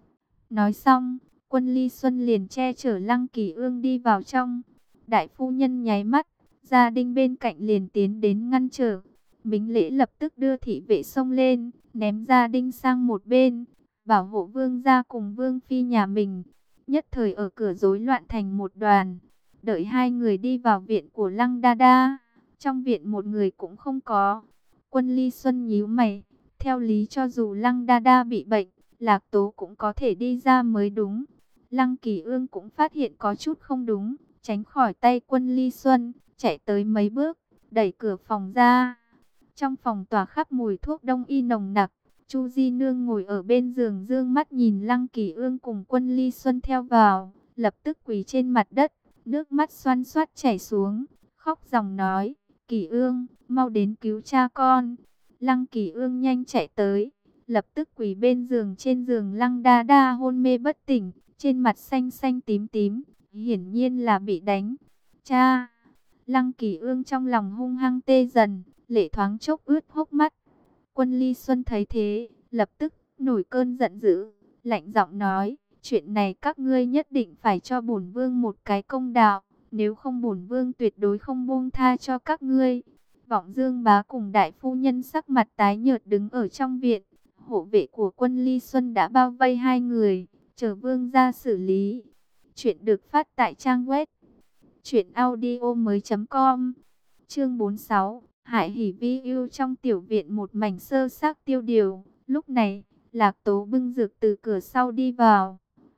Nói xong, Quân Ly Xuân liền che chở Lăng Kỳ Ương đi vào trong. Đại phu nhân nháy mắt, gia đình bên cạnh liền tiến đến ngăn trở. Mính Lễ lập tức đưa thị vệ xông lên, ném gia đình sang một bên, bảo hộ vương gia cùng vương phi nhà mình. Nhất thời ở cửa rối loạn thành một đoàn. Đợi hai người đi vào viện của Lăng Đa Đa, trong viện một người cũng không có. Quân Ly Xuân nhíu mày, theo lý cho dù Lăng Đa Đa bị bệnh, Lạc Tố cũng có thể đi ra mới đúng. Lăng Kỳ Ương cũng phát hiện có chút không đúng, tránh khỏi tay Quân Ly Xuân, chạy tới mấy bước, đẩy cửa phòng ra. Trong phòng tỏa khắp mùi thuốc đông y nồng nặc. Chu Di Nương ngồi ở bên giường dương mắt nhìn Lăng Kỳ Ương cùng Quân Ly Xuân theo vào, lập tức quỳ trên mặt đất, nước mắt xoăn xoát chảy xuống, khóc ròng nói, Kỳ Ương, mau đến cứu cha con. Lăng Kỳ Ương nhanh chạy tới, lập tức quỳ bên giường trên giường Lăng Đa Đa hôn mê bất tỉnh, trên mặt xanh xanh tím tím, hiển nhiên là bị đánh. Cha! Lăng Kỳ Ương trong lòng hung hăng tê dần, lệ thoáng chốc ướt hốc mắt. Quân Ly Xuân thấy thế, lập tức nổi cơn giận dữ, lạnh giọng nói, chuyện này các ngươi nhất định phải cho bổn vương một cái công đạo, nếu không bổn vương tuyệt đối không buông tha cho các ngươi. Vọng Dương bá cùng đại phu nhân sắc mặt tái nhợt đứng ở trong viện, hộ vệ của Quân Ly Xuân đã bao vây hai người, chờ vương ra xử lý. Chuyện được phát tại trang web truyện audio mới.com, chương bốn mươi sáu. Hải Hỉ Vi yêu trong tiểu viện một mảnh sơ xác tiêu điều. Lúc này, Lạc Tố bưng dược từ cửa sau đi vào.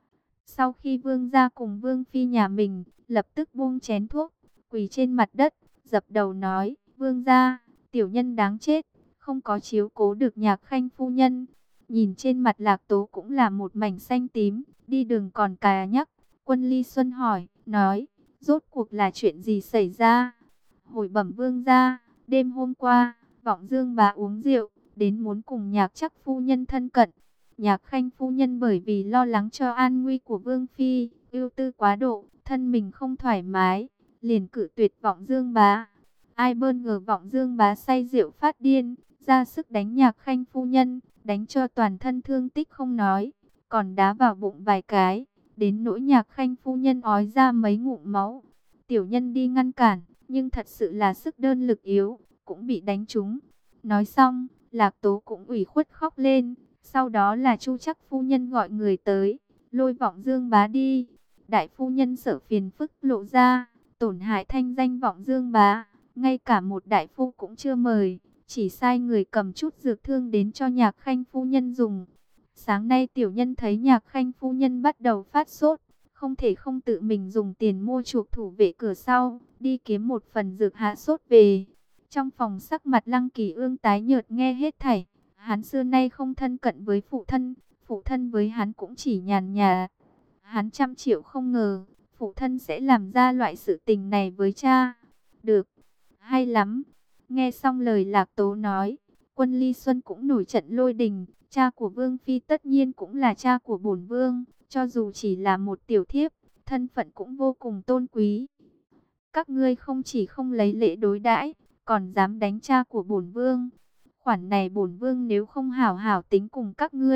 Sau khi vương gia cùng vương phi nhà mình, lập tức buông chén thuốc, quỳ trên mặt đất, dập đầu nói, vương gia, tiểu nhân đáng chết, không có chiếu cố được Nhạc Khanh phu nhân. Nhìn trên mặt Lạc Tố cũng là một mảnh xanh tím, đi đường còn cà nhắc. Quân Ly Xuân hỏi, nói, rốt cuộc là chuyện gì xảy ra? Hồi bẩm vương gia, đêm hôm qua, Vọng Dương bá uống rượu, đến muốn cùng Nhạc Trắc phu nhân thân cận. Nhạc Khanh phu nhân bởi vì lo lắng cho an nguy của vương phi, ưu tư quá độ, thân mình không thoải mái, liền cự tuyệt Vọng Dương bá. Ai bơn ngờ Vọng Dương bá say rượu phát điên, ra sức đánh Nhạc Khanh phu nhân, đánh cho toàn thân thương tích không nói, còn đá vào bụng vài cái, đến nỗi Nhạc Khanh phu nhân ói ra mấy ngụm máu. Tiểu nhân đi ngăn cản, nhưng thật sự là sức đơn lực yếu, cũng bị đánh trúng. Nói xong, Lạc Tố cũng ủy khuất khóc lên. Sau đó là Chu Trắc phu nhân gọi người tới, lôi Vọng Dương bá đi. Đại phu nhân sợ phiền phức lộ ra, tổn hại thanh danh Vọng Dương bá, ngay cả một đại phu cũng chưa mời, chỉ sai người cầm chút dược thương đến cho Nhạc Khanh phu nhân dùng. Sáng nay tiểu nhân thấy Nhạc Khanh phu nhân bắt đầu phát sốt, không thể không tự mình dùng tiền mua chuộc thủ vệ cửa sau, đi kiếm một phần dược hạ sốt về. Trong phòng sắc mặt Lăng Kỳ Ương tái nhợt nghe hết thảy, hắn xưa nay không thân cận với phụ thân, phụ thân với hắn cũng chỉ nhàn nhạt. Hắn trăm triệu không ngờ, phụ thân sẽ làm ra loại sự tình này với cha. Được, hay lắm. Nghe xong lời Lạc Tố nói, Quân Ly Xuân cũng nổi trận lôi đình. Cha của Vương Phi tất nhiên cũng là cha của bổn vương, cho dù chỉ là một tiểu thiếp, thân phận cũng vô cùng tôn quý. Các ngươi không chỉ không lấy lễ đối đãi, còn dám đánh cha của bổn vương. Khoản này bổn vương nếu không hảo hảo tính cùng các ngươi, thật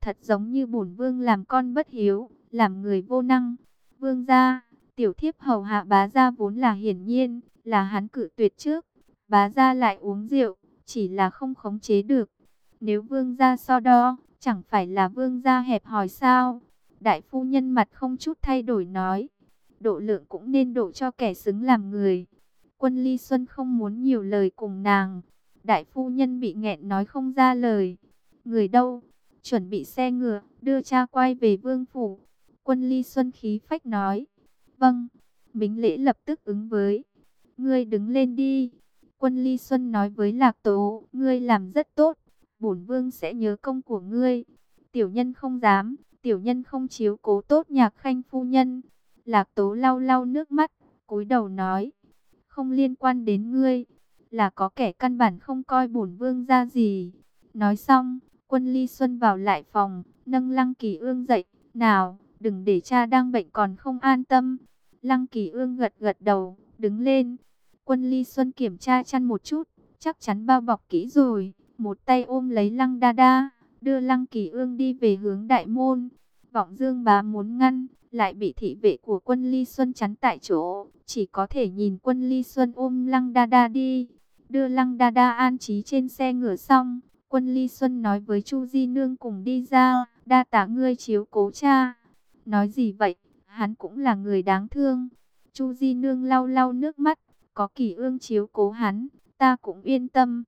thật giống như bổn vương làm con bất hiếu, làm người vô năng. Vương gia, tiểu thiếp hầu hạ bá gia vốn là hiển nhiên, là hắn cự tuyệt trước. Bá gia lại uống rượu, chỉ là không khống chế được. Nếu vương gia so đo, chẳng phải là vương gia hẹp hòi sao? Đại phu nhân mặt không chút thay đổi nói, độ lượng cũng nên độ cho kẻ xứng làm người. Quân Ly Xuân không muốn nhiều lời cùng nàng. Đại phu nhân bị nghẹn nói không ra lời. Người đâu? Chuẩn bị xe ngựa, đưa cha quay về vương phủ. Quân Ly Xuân khí phách nói. Vâng. Bính Lễ lập tức ứng với. Ngươi đứng lên đi. Quân Ly Xuân nói với Lạc Tố. Ngươi làm rất tốt. Bổn vương sẽ nhớ công của ngươi. Tiểu nhân không dám. Tiểu nhân không chiếu cố tốt Nhạc Khanh phu nhân. Lạc Tố lau lau nước mắt, cúi đầu nói. Không liên quan đến ngươi. Là có kẻ căn bản không coi bổn vương ra gì. Nói xong, Quân Ly Xuân vào lại phòng, nâng Lăng Kỳ Ương dậy. Nào, đừng để cha đang bệnh còn không an tâm. Lăng Kỳ Ương gật gật đầu, đứng lên. Quân Ly Xuân kiểm tra chăn một chút, chắc chắn bao bọc kỹ rồi. Một tay ôm lấy Lăng Đa Đa, đưa Lăng Kỳ Ương đi về hướng đại môn. Vọng Dương bá muốn ngăn, lại bị thị vệ của Quân Ly Xuân chắn tại chỗ. Chỉ có thể nhìn Quân Ly Xuân ôm Lăng Đa Đa đi. Đưa Lăng Đa Đa an trí trên xe ngựa xong, Quân Ly Xuân nói với Chu Di Nương cùng đi ra. Đa tạ ngươi chiếu cố cha. Nói gì vậy, hắn cũng là người đáng thương. Chu Di Nương lau lau nước mắt. Có Kỳ Ương chiếu cố hắn, ta cũng yên tâm.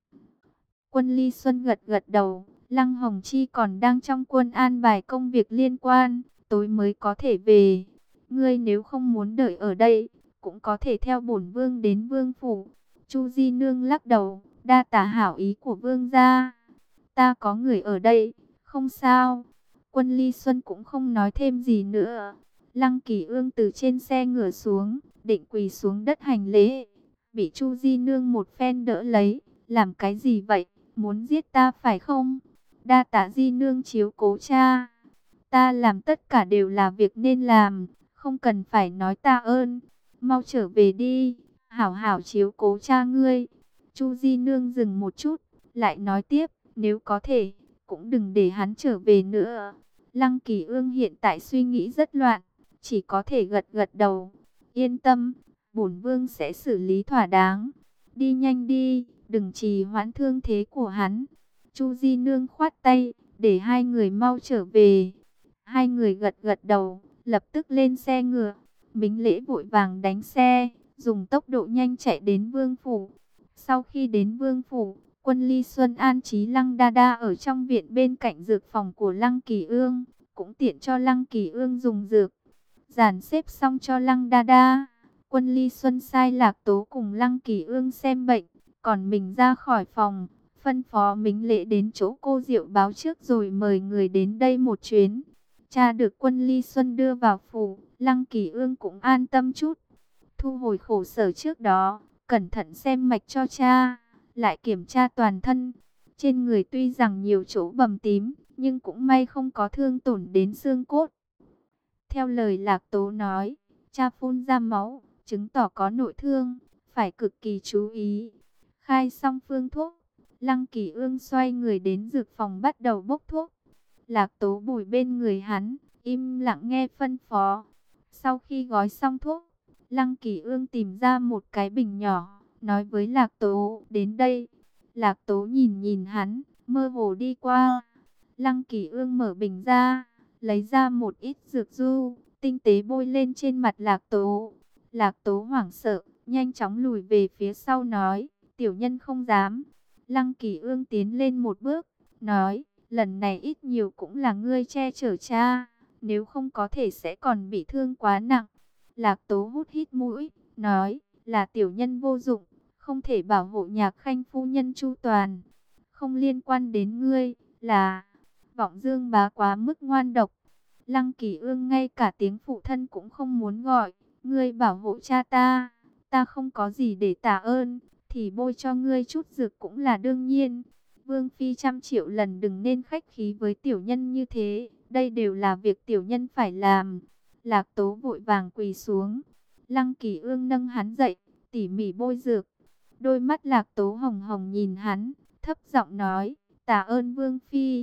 Quân Ly Xuân gật gật đầu. Lăng Hồng Chi còn đang trong quân an bài công việc liên quan, tối mới có thể về. Ngươi nếu không muốn đợi ở đây, cũng có thể theo bổn vương đến vương phủ. Chu Di Nương lắc đầu, đa tạ hảo ý của vương gia. Ta có người ở đây, không sao. Quân Ly Xuân cũng không nói thêm gì nữa. Lăng Kỳ Ương từ trên xe ngựa xuống, định quỳ xuống đất hành lễ. Bị Chu Di Nương một phen đỡ lấy. Làm cái gì vậy? Muốn giết ta phải không? Đa tạ Di Nương chiếu cố cha. Ta làm tất cả đều là việc nên làm, không cần phải nói tạ ơn. Mau trở về đi, hảo hảo chiếu cố cha ngươi. Chu Di Nương dừng một chút, lại nói tiếp, nếu có thể, cũng đừng để hắn trở về nữa. Lăng Kỳ Ương hiện tại suy nghĩ rất loạn, chỉ có thể gật gật đầu. Yên tâm, bổn vương sẽ xử lý thỏa đáng. Đi nhanh đi, đừng trì hoãn thương thế của hắn. Chu Di Nương khoát tay, để hai người mau trở về. Hai người gật gật đầu, lập tức lên xe ngựa. Bính Lễ vội vàng đánh xe, dùng tốc độ nhanh chạy đến vương phủ. Sau khi đến vương phủ, Quân Ly Xuân an trí Lăng Đa Đa ở trong viện bên cạnh dược phòng của Lăng Kỳ Ương, cũng tiện cho Lăng Kỳ Ương dùng dược. Dàn xếp xong cho Lăng Đa Đa, Quân Ly Xuân sai Lạc Tố cùng Lăng Kỳ Ương xem bệnh, còn mình ra khỏi phòng, phân phó Mính Lễ đến chỗ cô Diệu báo trước rồi mời người đến đây một chuyến. Cha được Quân Ly Xuân đưa vào phủ, Lăng Kỳ Ương cũng an tâm chút. Thu hồi khổ sở trước đó, cẩn thận xem mạch cho cha, lại kiểm tra toàn thân. Trên người tuy rằng nhiều chỗ bầm tím, nhưng cũng may không có thương tổn đến xương cốt. Theo lời Lạc Tố nói, cha phun ra máu, chứng tỏ có nội thương, phải cực kỳ chú ý. Khai xong phương thuốc, Lăng Kỳ Ương xoay người đến dược phòng bắt đầu bốc thuốc. Lạc Tố bùi bên người hắn, im lặng nghe phân phó. Sau khi gói xong thuốc, Lăng Kỳ Ương tìm ra một cái bình nhỏ, nói với Lạc Tố, đến đây. Lạc Tố nhìn nhìn hắn, mơ hồ đi qua. Lăng Kỳ Ương mở bình ra, lấy ra một ít dược du, tinh tế bôi lên trên mặt Lạc Tố. Lạc Tố hoảng sợ, nhanh chóng lùi về phía sau nói, tiểu nhân không dám. Lăng Kỳ Ương tiến lên một bước, nói, lần này ít nhiều cũng là ngươi che chở cha, nếu không có thể sẽ còn bị thương quá nặng. Lạc Tố hút hít mũi, nói, là tiểu nhân vô dụng, không thể bảo hộ Nhạc Khanh phu nhân chu toàn, không liên quan đến ngươi, là Vọng Dương bá quá mức ngoan độc. Lăng Kỳ Ương ngay cả tiếng phụ thân cũng không muốn gọi, ngươi bảo hộ cha ta, ta không có gì để tạ ơn, thì bôi cho ngươi chút dược cũng là đương nhiên. Vương phi trăm triệu lần đừng nên khách khí với tiểu nhân như thế, đây đều là việc tiểu nhân phải làm. Lạc Tố vội vàng quỳ xuống. Lăng Kỳ Ương nâng hắn dậy, tỉ mỉ bôi dược. Đôi mắt Lạc Tố hồng hồng nhìn hắn, thấp giọng nói, tạ ơn Vương phi.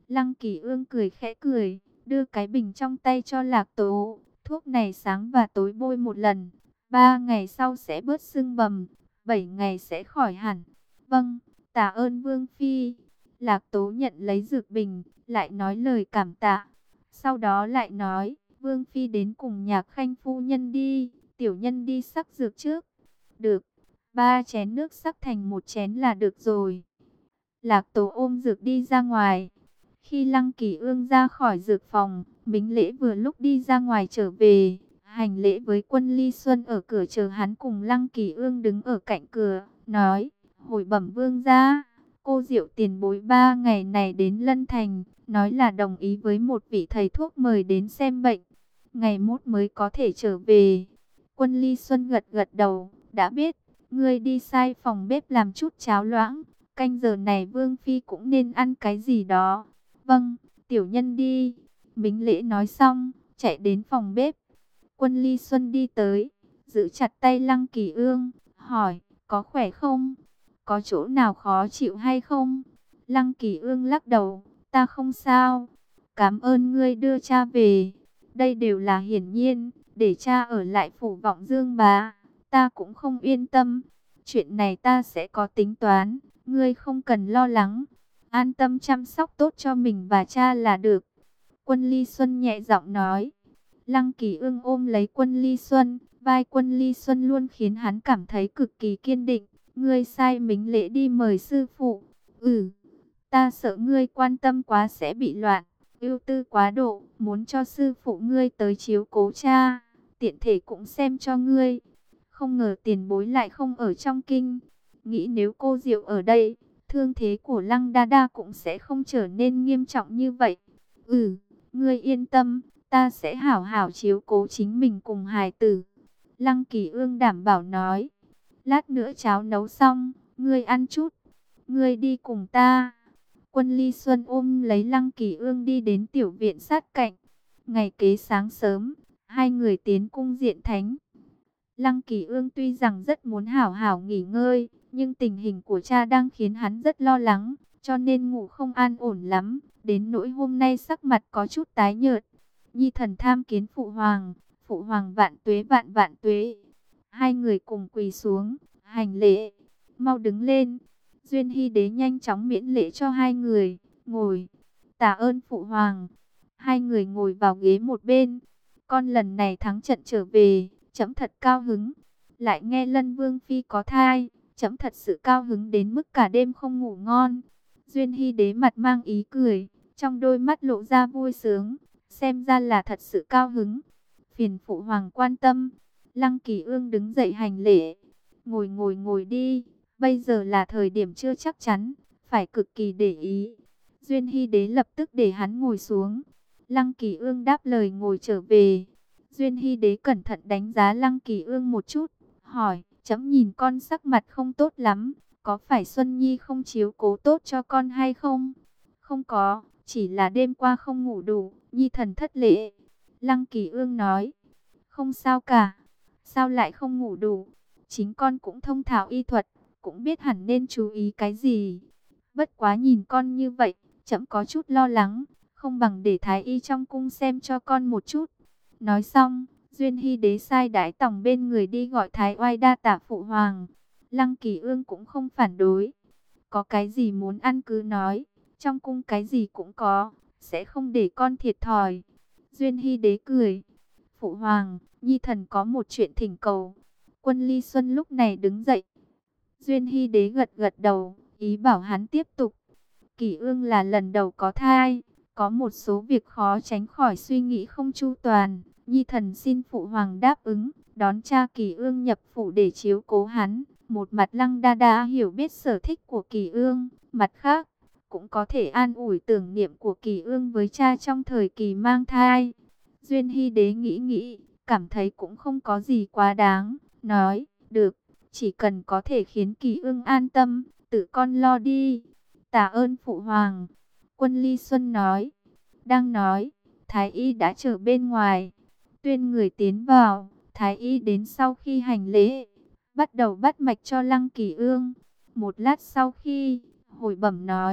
Lăng Kỳ Ương cười khẽ cười, đưa cái bình trong tay cho Lạc Tố. Thuốc này sáng và tối bôi một lần, ba ngày sau sẽ bớt sưng bầm, bảy ngày sẽ khỏi hẳn. Vâng, tạ ơn Vương Phi. Lạc Tố nhận lấy dược bình, lại nói lời cảm tạ. Sau đó lại nói, Vương Phi đến cùng Nhạc Khanh phu nhân đi, tiểu nhân đi sắc dược trước. Được, ba chén nước sắc thành một chén là được rồi. Lạc Tố ôm dược đi ra ngoài. Khi Lăng Kỳ Ương ra khỏi dược phòng, Mính Lễ vừa lúc đi ra ngoài trở về, hành lễ với Quân Ly Xuân ở cửa chờ hắn, cùng Lăng Kỳ Ương đứng ở cạnh cửa, nói, hồi bẩm vương gia, cô Diệu tiền bối ba ngày này đến Lân Thành, nói là đồng ý với một vị thầy thuốc mời đến xem bệnh, ngày mốt mới có thể trở về. Quân Ly Xuân gật gật đầu, đã biết, ngươi đi sai phòng bếp làm chút cháo loãng, canh giờ này Vương Phi cũng nên ăn cái gì đó. Vâng, tiểu nhân đi. Mính Lễ nói xong, chạy đến phòng bếp. Quân Ly Xuân đi tới, giữ chặt tay Lăng Kỳ Ương, hỏi, có khỏe không? Có chỗ nào khó chịu hay không? Lăng Kỳ Ương lắc đầu, ta không sao. Cảm ơn ngươi đưa cha về. Đây đều là hiển nhiên, để cha ở lại phủ Vọng Dương bá, ta cũng không yên tâm. Chuyện này ta sẽ có tính toán, ngươi không cần lo lắng. An tâm chăm sóc tốt cho mình và cha là được. Quân Ly Xuân nhẹ giọng nói. Lăng Kỳ Ương ôm lấy Quân Ly Xuân, vai Quân Ly Xuân luôn khiến hắn cảm thấy cực kỳ kiên định. Ngươi sai Mính Lễ đi mời sư phụ. Ừ, ta sợ ngươi quan tâm quá sẽ bị loạn, ưu tư quá độ, muốn cho sư phụ ngươi tới chiếu cố cha, tiện thể cũng xem cho ngươi. Không ngờ tiền bối lại không ở trong kinh. Nghĩ nếu cô Diệu ở đây, thương thế của Lăng Đa Đa cũng sẽ không trở nên nghiêm trọng như vậy. Ừ, ngươi yên tâm, ta sẽ hảo hảo chiếu cố chính mình cùng hài tử. Lăng Kỳ Ương đảm bảo nói. Lát nữa cháo nấu xong, ngươi ăn chút. Ngươi đi cùng ta. Quân Ly Xuân ôm lấy Lăng Kỳ Ương đi đến tiểu viện sát cạnh. Ngày kế sáng sớm, hai người tiến cung diện thánh. Lăng Kỳ Ương tuy rằng rất muốn hảo hảo nghỉ ngơi, nhưng tình hình của cha đang khiến hắn rất lo lắng, cho nên ngủ không an ổn lắm. Đến nỗi hôm nay sắc mặt có chút tái nhợt. Nhi thần tham kiến phụ hoàng, phụ hoàng vạn tuế vạn vạn tuế. Hai người cùng quỳ xuống, hành lễ, mau đứng lên. Duyên Hy Đế nhanh chóng miễn lễ cho hai người, ngồi. Tạ ơn phụ hoàng. Hai người ngồi vào ghế một bên. Con lần này thắng trận trở về, trẫm thật cao hứng. Lại nghe Lân Vương Phi có thai, trẫm thật sự cao hứng đến mức cả đêm không ngủ ngon. Duyên Hy Đế mặt mang ý cười, trong đôi mắt lộ ra vui sướng, xem ra là thật sự cao hứng. Phiền phụ hoàng quan tâm. Lăng Kỳ Ương đứng dậy hành lễ. Ngồi ngồi ngồi đi, bây giờ là thời điểm chưa chắc chắn, phải cực kỳ để ý. Duyên Hy Đế lập tức để hắn ngồi xuống. Lăng Kỳ Ương đáp lời ngồi trở về. Duyên Hy Đế cẩn thận đánh giá Lăng Kỳ Ương một chút, hỏi, chấm nhìn con sắc mặt không tốt lắm, có phải Xuân Nhi không chiếu cố tốt cho con hay không? Không có, chỉ là đêm qua không ngủ đủ, Nhi thần thất lễ. Lăng Kỳ Ương nói, không sao cả. Sao lại không ngủ đủ? Chính con cũng thông thạo y thuật, cũng biết hẳn nên chú ý cái gì. Bất quá nhìn con như vậy, trẫm có chút lo lắng, không bằng để thái y trong cung xem cho con một chút. Nói xong, Duyên Hy Đế sai đái tòng bên người đi gọi thái oai đa tả phụ hoàng. Lăng Kỳ Ương cũng không phản đối. Có cái gì muốn ăn cứ nói, trong cung cái gì cũng có, sẽ không để con thiệt thòi. Duyên Hy Đế cười. Phụ hoàng, Nhi thần có một chuyện thỉnh cầu. Quân Ly Xuân lúc này đứng dậy. Duyên Hy Đế gật gật đầu, ý bảo hắn tiếp tục. Kỳ Ương là lần đầu có thai, có một số việc khó tránh khỏi suy nghĩ không chu toàn. Nhi thần xin phụ hoàng đáp ứng, đón cha Kỳ Ương nhập phủ để chiếu cố hắn. Một mặt Lăng Đa Đa hiểu biết sở thích của Kỳ Ương, mặt khác cũng có thể an ủi tưởng niệm của Kỳ Ương với cha trong thời kỳ mang thai. Duyên Hy Đế nghĩ nghĩ, cảm thấy cũng không có gì quá đáng, nói, được, chỉ cần có thể khiến Kỳ Ương an tâm, tự con lo đi. Tạ ơn phụ hoàng. Quân Ly Xuân nói, đang nói, Thái y đã chờ bên ngoài. Tuyên người tiến vào, Thái y đến sau khi hành lễ, bắt đầu bắt mạch cho Lăng Kỳ Ương. Một lát sau khi, hồi bẩm nói,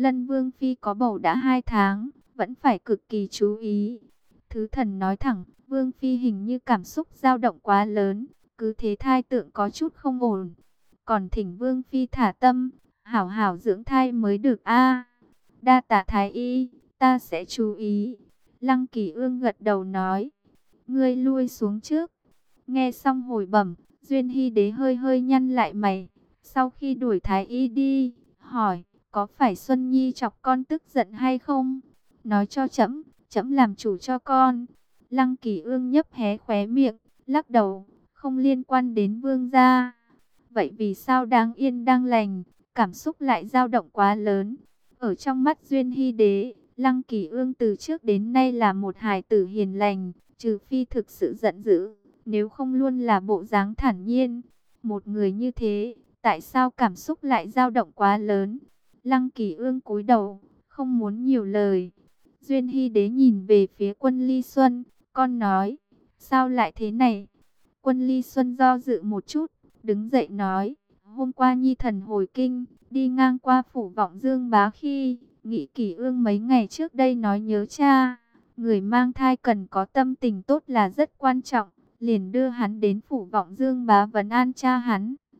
Lân Vương Phi có bầu đã hai tháng, vẫn phải cực kỳ chú ý. Thứ thần nói thẳng, Vương Phi hình như cảm xúc dao động quá lớn, cứ thế thai tượng có chút không ổn. Còn thỉnh Vương Phi thả tâm, hảo hảo dưỡng thai mới được a. Đa tạ thái y, ta sẽ chú ý. Lăng Kỳ Ương gật đầu nói, ngươi lui xuống trước. Nghe xong hồi bẩm, Duyên Hy Đế hơi hơi nhăn lại mày. Sau khi đuổi thái y đi, hỏi, có phải Xuân Nhi chọc con tức giận hay không? Nói cho trẫm, trẫm làm chủ cho con. Lăng Kỳ Ương nhấp hé khóe miệng, lắc đầu, không liên quan đến vương gia. Vậy vì sao đang yên đang lành, cảm xúc lại dao động quá lớn? Ở trong mắt Duyên Hy Đế, Lăng Kỳ Ương từ trước đến nay là một hài tử hiền lành, trừ phi thực sự giận dữ, nếu không luôn là bộ dáng thản nhiên. Một người như thế, tại sao cảm xúc lại dao động quá lớn? Lăng Kỳ Ương cúi đầu, không muốn nhiều lời. Duyên Hy Đế nhìn về phía Quân Ly Xuân, con nói, sao lại thế này? Quân Ly Xuân do dự một chút, đứng dậy nói, hôm qua Nhi thần hồi kinh, đi ngang qua phủ Vọng Dương Bá khi, nghĩ Kỳ Ương mấy ngày trước đây nói nhớ cha, người mang thai cần có tâm tình tốt là rất quan trọng, liền đưa hắn đến phủ Vọng Dương Bá vấn an cha hắn.